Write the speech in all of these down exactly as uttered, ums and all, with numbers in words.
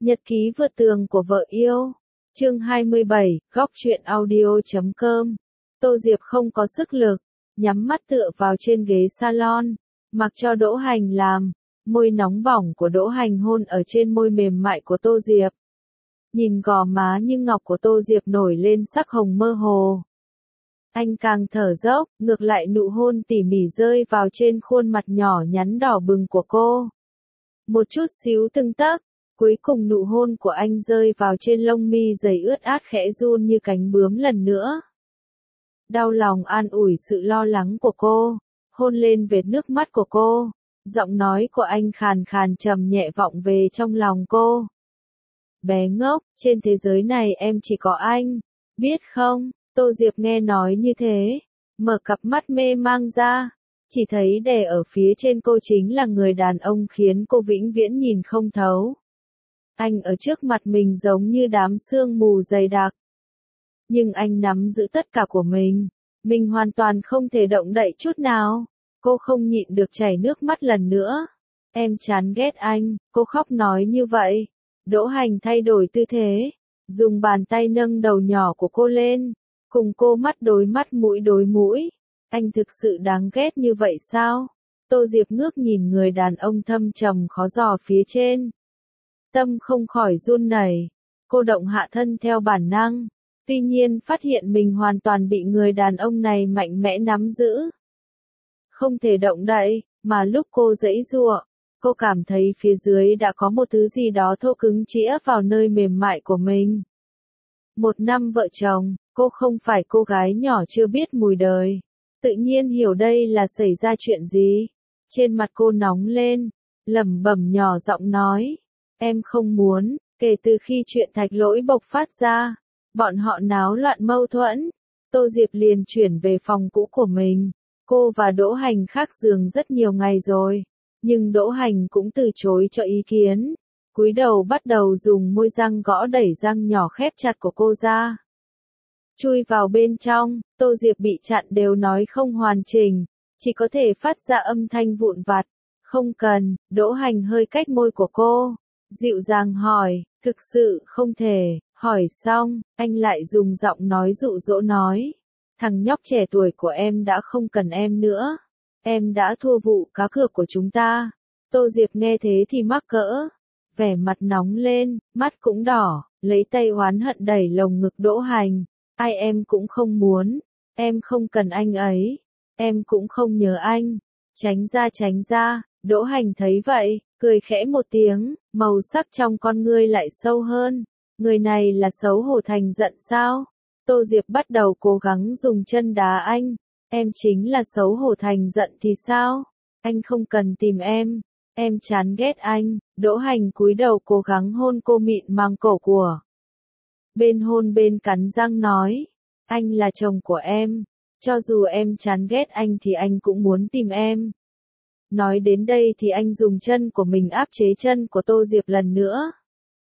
Nhật ký vượt tường của vợ yêu. Chương hai mươi bảy, góc truyện audio chấm com. Tô Diệp không có sức lực, nhắm mắt tựa vào trên ghế salon, mặc cho Đỗ Hành làm. Môi nóng bỏng của Đỗ Hành hôn ở trên môi mềm mại của Tô Diệp. Nhìn gò má như ngọc của Tô Diệp nổi lên sắc hồng mơ hồ. Anh càng thở dốc, ngược lại nụ hôn tỉ mỉ rơi vào trên khuôn mặt nhỏ nhắn đỏ bừng của cô. Một chút xíu từng tấc, cuối cùng nụ hôn của anh rơi vào trên lông mi dày ướt át khẽ run như cánh bướm lần nữa. Đau lòng an ủi sự lo lắng của cô, hôn lên vệt nước mắt của cô, giọng nói của anh khàn khàn trầm nhẹ vọng về trong lòng cô. Bé ngốc, trên thế giới này em chỉ có anh, biết không? Tô Diệp nghe nói như thế, mở cặp mắt mê mang ra, chỉ thấy đè ở phía trên cô chính là người đàn ông khiến cô vĩnh viễn nhìn không thấu. Anh ở trước mặt mình giống như đám sương mù dày đặc. Nhưng anh nắm giữ tất cả của mình, mình hoàn toàn không thể động đậy chút nào. Cô không nhịn được chảy nước mắt lần nữa. Em chán ghét anh, cô khóc nói như vậy. Đỗ Hành thay đổi tư thế, dùng bàn tay nâng đầu nhỏ của cô lên, cùng cô mắt đối mắt mũi đối mũi. Anh thực sự đáng ghét như vậy sao? Tô Diệp ngước nhìn người đàn ông thâm trầm khó dò phía trên. Tâm không khỏi run nảy, cô động hạ thân theo bản năng, tuy nhiên phát hiện mình hoàn toàn bị người đàn ông này mạnh mẽ nắm giữ. Không thể động đậy, mà lúc cô giãy giụa, cô cảm thấy phía dưới đã có một thứ gì đó thô cứng chĩa vào nơi mềm mại của mình. Một năm vợ chồng, cô không phải cô gái nhỏ chưa biết mùi đời, tự nhiên hiểu đây là xảy ra chuyện gì. Trên mặt cô nóng lên, lẩm bẩm nhỏ giọng nói, em không muốn. Kể từ khi chuyện Thạch Lỗi bộc phát ra, bọn họ náo loạn mâu thuẫn, Tô Diệp liền chuyển về phòng cũ của mình. Cô và Đỗ Hành khác giường rất nhiều ngày rồi, nhưng Đỗ Hành cũng từ chối cho ý kiến, cúi đầu bắt đầu dùng môi răng gõ đẩy răng nhỏ khép chặt của cô ra. Chui vào bên trong, Tô Diệp bị chặn đều nói không hoàn chỉnh, chỉ có thể phát ra âm thanh vụn vặt. Không cần. Đỗ Hành hơi cách môi của cô, dịu dàng hỏi, thực sự không thể. Hỏi xong, anh lại dùng giọng nói dụ dỗ nói, thằng nhóc trẻ tuổi của em đã không cần em nữa. Em đã thua vụ cá cược của chúng ta. Tô Diệp nghe thế thì mắc cỡ, vẻ mặt nóng lên, mắt cũng đỏ, lấy tay oán hận đẩy lồng ngực Đỗ Hành. Ai em cũng không muốn, em không cần anh ấy, em cũng không nhớ anh. Tránh ra tránh ra. Đỗ Hành thấy vậy, cười khẽ một tiếng, màu sắc trong con ngươi lại sâu hơn. Người này là xấu hổ thành giận sao? Tô Diệp bắt đầu cố gắng dùng chân đá anh. Em chính là xấu hổ thành giận thì sao? Anh không cần tìm em. Em chán ghét anh. Đỗ Hành cúi đầu cố gắng hôn cô mịn màng cổ của. Bên hôn bên cắn răng nói. Anh là chồng của em. Cho dù em chán ghét anh thì anh cũng muốn tìm em. Nói đến đây thì anh dùng chân của mình áp chế chân của Tô Diệp lần nữa.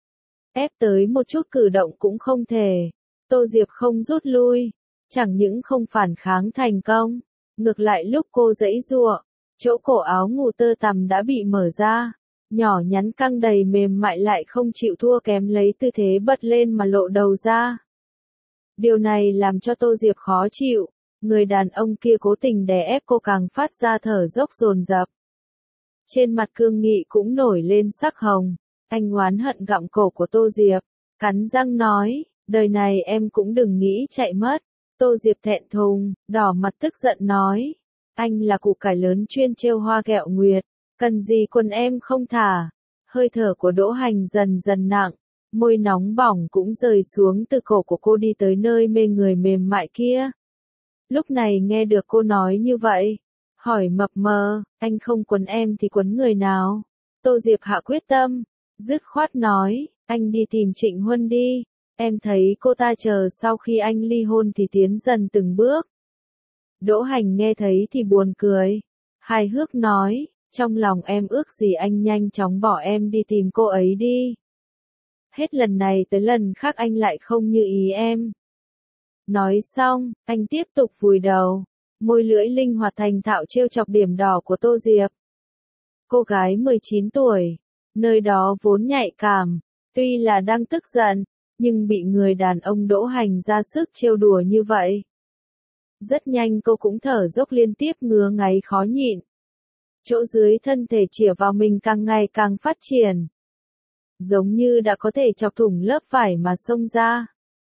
Ép tới một chút cử động cũng không thể. Tô Diệp không rút lui, chẳng những không phản kháng thành công, ngược lại lúc cô giãy giụa, chỗ cổ áo ngủ tơ tằm đã bị mở ra, nhỏ nhắn căng đầy mềm mại lại không chịu thua kém lấy tư thế bật lên mà lộ đầu ra. Điều này làm cho Tô Diệp khó chịu, người đàn ông kia cố tình đè ép cô càng phát ra thở dốc dồn dập. Trên mặt cương nghị cũng nổi lên sắc hồng, anh oán hận gặm cổ của Tô Diệp, cắn răng nói, đời này em cũng đừng nghĩ chạy mất. Tô Diệp thẹn thùng, đỏ mặt tức giận nói, anh là củ cải lớn chuyên trêu hoa ghẹo nguyệt, cần gì quần em không thả. Hơi thở của Đỗ Hành dần dần nặng, môi nóng bỏng cũng rời xuống từ cổ của cô đi tới nơi mê người mềm mại kia. Lúc này nghe được cô nói như vậy, hỏi mập mờ, anh không quấn em thì quấn người nào? Tô Diệp hạ quyết tâm, dứt khoát nói, anh đi tìm Trịnh Huân đi, em thấy cô ta chờ sau khi anh ly hôn thì tiến dần từng bước. Đỗ Hành nghe thấy thì buồn cười, hài hước nói, trong lòng em ước gì anh nhanh chóng bỏ em đi tìm cô ấy đi. Hết lần này tới lần khác anh lại không như ý em. Nói xong, anh tiếp tục vùi đầu, môi lưỡi linh hoạt thành thạo trêu chọc điểm đỏ của Tô Diệp. Cô gái mười chín tuổi, nơi đó vốn nhạy cảm, Tuy là đang tức giận, nhưng bị người đàn ông Đỗ Hành ra sức trêu đùa như vậy. Rất nhanh cô cũng thở dốc liên tiếp ngứa ngáy khó nhịn. Chỗ dưới thân thể chĩa vào mình càng ngày càng phát triển. Giống như đã có thể chọc thủng lớp vải mà xông ra.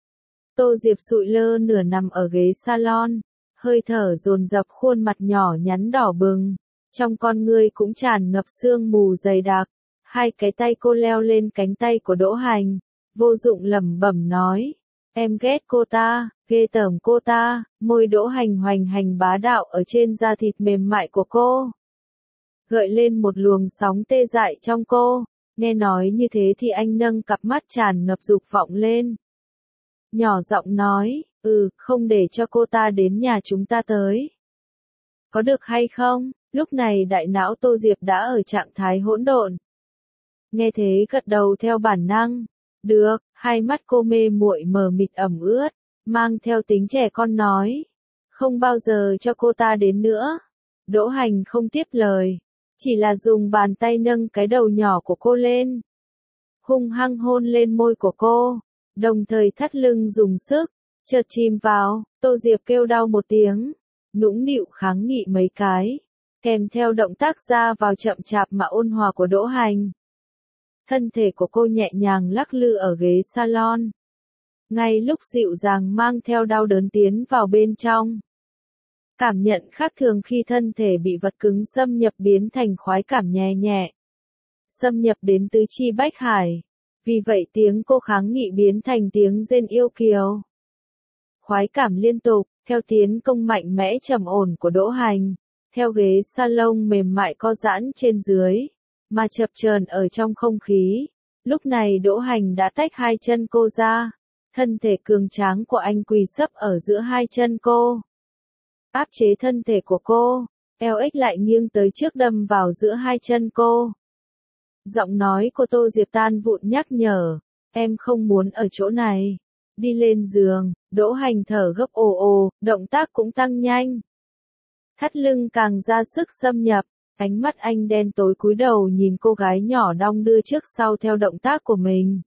Tô Diệp sụi lơ nửa nằm ở ghế salon, hơi thở dồn dập, khuôn mặt nhỏ nhắn đỏ bừng, trong con ngươi cũng tràn ngập sương mù dày đặc. Hai cái tay cô leo lên cánh tay của Đỗ Hành, vô dụng lẩm bẩm nói, em ghét cô ta, ghê tởm cô ta. Môi Đỗ Hành hoành hành bá đạo ở trên da thịt mềm mại của cô, gợi lên một luồng sóng tê dại trong cô. Nghe nói như thế thì anh nâng cặp mắt tràn ngập dục vọng lên, nhỏ giọng nói, ừ, không để cho cô ta đến nhà chúng ta tới. Có được hay không? Lúc này đại não Tô Diệp đã ở trạng thái hỗn độn. Nghe thế gật đầu theo bản năng. Được, hai mắt cô mê muội mờ mịt ẩm ướt, mang theo tính trẻ con nói. Không bao giờ cho cô ta đến nữa. Đỗ Hành không tiếp lời, chỉ là dùng bàn tay nâng cái đầu nhỏ của cô lên, hung hăng hôn lên môi của cô, đồng thời thắt lưng dùng sức, chợt chìm vào. Tô Diệp kêu đau một tiếng, nũng nịu kháng nghị mấy cái, kèm theo động tác ra vào chậm chạp mà ôn hòa của Đỗ Hành. Thân thể của cô nhẹ nhàng lắc lư ở ghế salon. Ngay lúc dịu dàng mang theo đau đớn tiến vào bên trong. Cảm nhận khác thường khi thân thể bị vật cứng xâm nhập biến thành khoái cảm nhẹ nhẹ. Xâm nhập đến tứ chi bách hải. Vì vậy tiếng cô kháng nghị biến thành tiếng rên yêu kiều. Khoái cảm liên tục, theo tiến công mạnh mẽ trầm ổn của Đỗ Hành. Theo ghế salon mềm mại co giãn trên dưới, mà chập chờn ở trong không khí. Lúc này Đỗ Hành đã tách hai chân cô ra. Thân thể cường tráng của anh quỳ sấp ở giữa hai chân cô, áp chế thân thể của cô, eo ếch lại nghiêng tới trước đâm vào giữa hai chân cô. Giọng nói của Tô Diệp tan vụn nhắc nhở, em không muốn ở chỗ này. Đi lên giường. Đỗ Hành thở gấp ồ ồ, động tác cũng tăng nhanh. Thắt lưng càng ra sức xâm nhập, ánh mắt anh đen tối cúi đầu nhìn cô gái nhỏ đong đưa trước sau theo động tác của mình.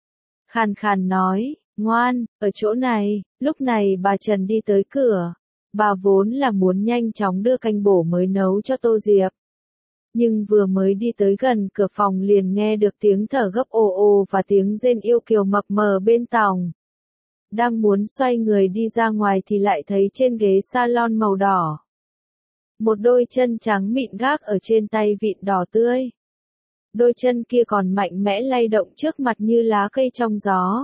Khàn khàn nói, ngoan, ở chỗ này. Lúc này bà Trần đi tới cửa. Bà vốn là muốn nhanh chóng đưa canh bổ mới nấu cho Tô Diệp. Nhưng vừa mới đi tới gần cửa phòng liền nghe được tiếng thở gấp ồ ồ và tiếng rên yêu kiều mập mờ bên tòng. Đang muốn xoay người đi ra ngoài thì lại thấy trên ghế salon màu đỏ. Một đôi chân trắng mịn gác ở trên tay vịn đỏ tươi. Đôi chân kia còn mạnh mẽ lay động trước mặt như lá cây trong gió.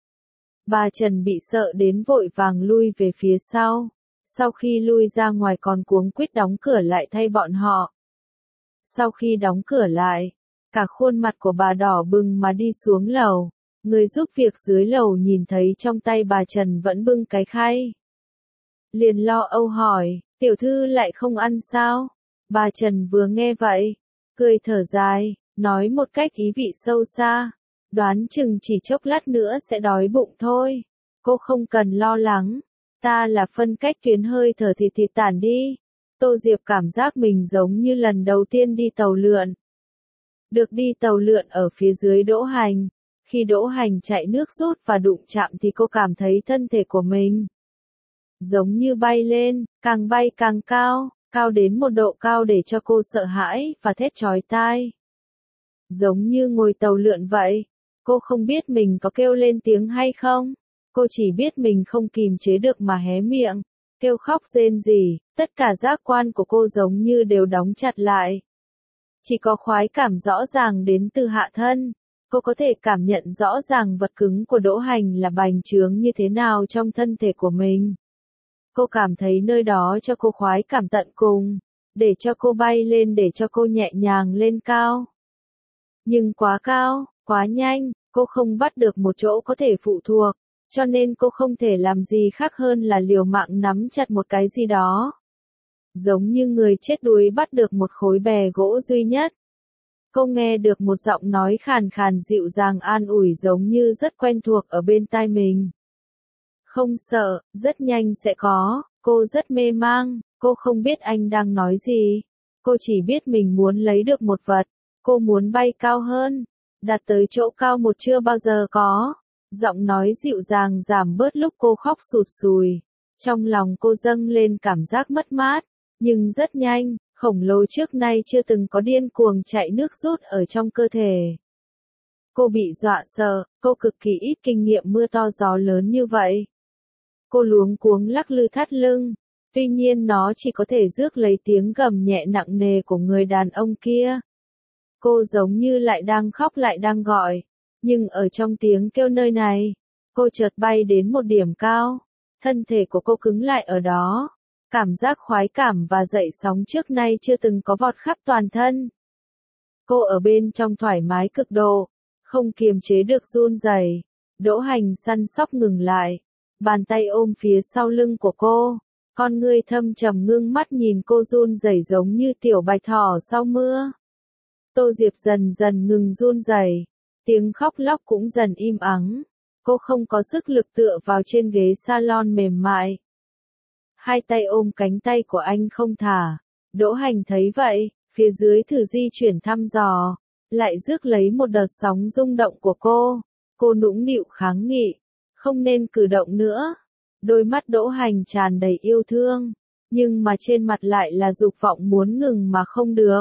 Bà Trần bị sợ đến vội vàng lui về phía sau. Sau khi lui ra ngoài còn cuống quýt đóng cửa lại thay bọn họ. Sau khi đóng cửa lại, cả khuôn mặt của bà đỏ bừng mà đi xuống lầu. Người giúp việc dưới lầu nhìn thấy trong tay bà Trần vẫn bưng cái khay. Liền lo âu hỏi, tiểu thư lại không ăn sao? Bà Trần vừa nghe vậy, cười thở dài, nói một cách ý vị sâu xa, đoán chừng chỉ chốc lát nữa sẽ đói bụng thôi. Cô không cần lo lắng, ta là phân cách tuyến hơi thở thì thì tản đi. Tô Diệp cảm giác mình giống như lần đầu tiên đi tàu lượn. Được đi tàu lượn ở phía dưới Đỗ Hành. Khi Đỗ Hành chạy nước rút và đụng chạm thì cô cảm thấy thân thể của mình giống như bay lên, càng bay càng cao, cao đến một độ cao để cho cô sợ hãi và thét chói tai. Giống như ngồi tàu lượn vậy. Cô không biết mình có kêu lên tiếng hay không. Cô chỉ biết mình không kìm chế được mà hé miệng, kêu khóc rên rỉ, tất cả giác quan của cô giống như đều đóng chặt lại. Chỉ có khoái cảm rõ ràng đến từ hạ thân. Cô có thể cảm nhận rõ ràng vật cứng của Đỗ Hành là bành trướng như thế nào trong thân thể của mình. Cô cảm thấy nơi đó cho cô khoái cảm tận cùng, để cho cô bay lên, để cho cô nhẹ nhàng lên cao. Nhưng quá cao, quá nhanh, cô không bắt được một chỗ có thể phụ thuộc, cho nên cô không thể làm gì khác hơn là liều mạng nắm chặt một cái gì đó. Giống như người chết đuối bắt được một khối bè gỗ duy nhất. Cô nghe được một giọng nói khàn khàn dịu dàng an ủi giống như rất quen thuộc ở bên tai mình. Không sợ, rất nhanh sẽ có. Cô rất mê mang, cô không biết anh đang nói gì. Cô chỉ biết mình muốn lấy được một vật, cô muốn bay cao hơn. đạt tới chỗ cao một chưa bao giờ có. Giọng nói dịu dàng giảm bớt lúc cô khóc sụt sùi. Trong lòng cô dâng lên cảm giác mất mát, nhưng rất nhanh, khổng lồ trước nay chưa từng có điên cuồng chạy nước rút ở trong cơ thể. Cô bị dọa sợ, cô cực kỳ ít kinh nghiệm mưa to gió lớn như vậy. Cô luống cuống lắc lư thắt lưng, tuy nhiên nó chỉ có thể rước lấy tiếng gầm nhẹ nặng nề của người đàn ông kia. Cô giống như lại đang khóc lại đang gọi, nhưng ở trong tiếng kêu nơi này, cô chợt bay đến một điểm cao, thân thể của cô cứng lại ở đó. Cảm giác khoái cảm và dậy sóng trước nay chưa từng có vọt khắp toàn thân. Cô ở bên trong thoải mái cực độ, không kiềm chế được run rẩy. Đỗ Hành săn sóc ngừng lại, bàn tay ôm phía sau lưng của cô, con ngươi thâm trầm ngưng mắt nhìn cô run rẩy giống như tiểu bạch thỏ sau mưa. Tô Diệp dần dần ngừng run rẩy, tiếng khóc lóc cũng dần im ắng. Cô không có sức lực tựa vào trên ghế salon mềm mại. Hai tay ôm cánh tay của anh không thả. Đỗ Hành thấy vậy, phía dưới thử di chuyển thăm dò, lại rước lấy một đợt sóng rung động của cô. Cô nũng nịu kháng nghị, không nên cử động nữa. Đôi mắt Đỗ Hành tràn đầy yêu thương, nhưng mà trên mặt lại là dục vọng muốn ngừng mà không được.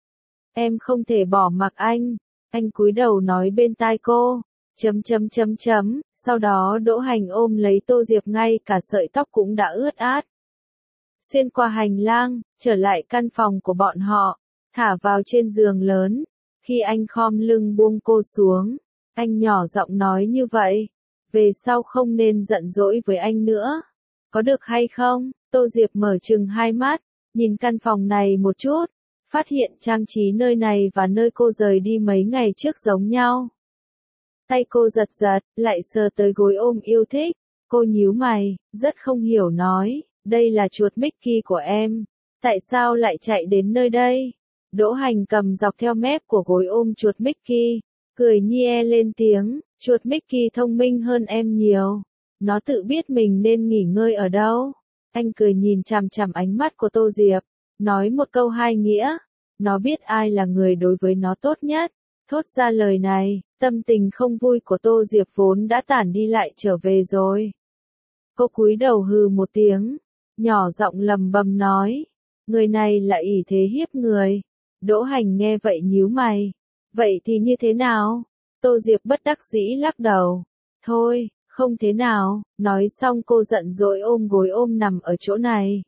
Em không thể bỏ mặc anh, anh cúi đầu nói bên tai cô, chấm chấm chấm chấm, sau đó Đỗ Hành ôm lấy Tô Diệp ngay cả sợi tóc cũng đã ướt át. Xuyên qua hành lang, trở lại căn phòng của bọn họ, thả vào trên giường lớn. Khi anh khom lưng buông cô xuống, anh nhỏ giọng nói như vậy, về sau không nên giận dỗi với anh nữa. Có được hay không? Tô Diệp mở trừng hai mắt, nhìn căn phòng này một chút, phát hiện trang trí nơi này và nơi cô rời đi mấy ngày trước giống nhau. Tay cô giật giật, lại sờ tới gối ôm yêu thích. Cô nhíu mày, rất không hiểu nói, đây là chuột Mickey của em, tại sao lại chạy đến nơi đây? Đỗ Hành cầm dọc theo mép của gối ôm chuột Mickey, cười nhe lên tiếng, chuột Mickey thông minh hơn em nhiều, nó tự biết mình nên nghỉ ngơi ở đâu. Anh cười nhìn chằm chằm ánh mắt của Tô Diệp, nói một câu hai nghĩa, nó biết ai là người đối với nó tốt nhất. Thốt ra lời này, tâm tình không vui của Tô Diệp vốn đã tản đi lại trở về rồi. Cô cúi đầu hừ một tiếng, nhỏ giọng lầm bầm nói, người này là ỷ thế hiếp người. Đỗ Hành nghe vậy nhíu mày, vậy thì như thế nào? Tô Diệp bất đắc dĩ lắc đầu, thôi, không thế nào. Nói xong cô giận dỗi ôm gối ôm nằm ở chỗ này.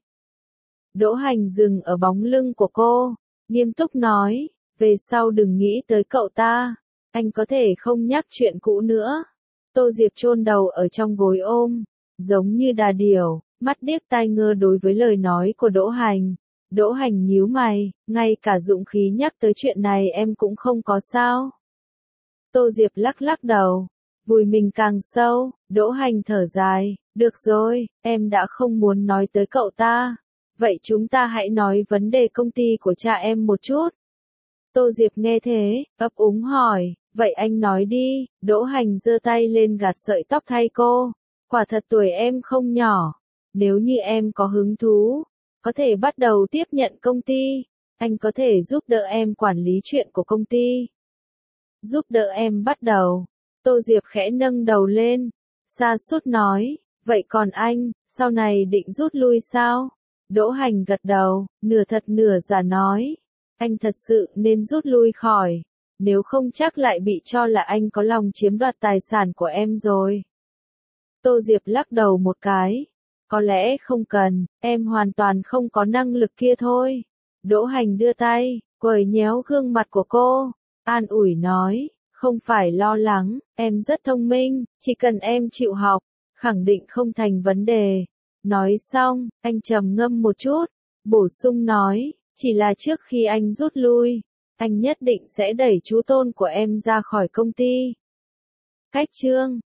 Đỗ Hành dừng ở bóng lưng của cô, nghiêm túc nói, về sau đừng nghĩ tới cậu ta, anh có thể không nhắc chuyện cũ nữa. Tô Diệp chôn đầu ở trong gối ôm, giống như đà điểu, mắt điếc tai ngơ đối với lời nói của Đỗ Hành. Đỗ Hành nhíu mày, ngay cả dũng khí nhắc tới chuyện này em cũng không có sao? Tô Diệp lắc lắc đầu, vùi mình càng sâu. Đỗ Hành thở dài, được rồi, em đã không muốn nói tới cậu ta. Vậy chúng ta hãy nói vấn đề công ty của cha em một chút. Tô Diệp nghe thế, ấp úng hỏi, vậy anh nói đi. Đỗ Hành giơ tay lên gạt sợi tóc thay cô, quả thật tuổi em không nhỏ, nếu như em có hứng thú, có thể bắt đầu tiếp nhận công ty, anh có thể giúp đỡ em quản lý chuyện của công ty. Giúp đỡ em bắt đầu. Tô Diệp khẽ nâng đầu lên, sa sút nói, vậy còn anh, sau này định rút lui sao? Đỗ Hành gật đầu, nửa thật nửa giả nói, anh thật sự nên rút lui khỏi, nếu không chắc lại bị cho là anh có lòng chiếm đoạt tài sản của em rồi. Tô Diệp lắc đầu một cái, có lẽ không cần, em hoàn toàn không có năng lực kia thôi. Đỗ Hành đưa tay, quẩy nhéo gương mặt của cô, an ủi nói, không phải lo lắng, em rất thông minh, chỉ cần em chịu học, khẳng định không thành vấn đề. Nói xong, anh trầm ngâm một chút, bổ sung nói, chỉ là trước khi anh rút lui, anh nhất định sẽ đẩy chú tôn của em ra khỏi công ty. Cách chương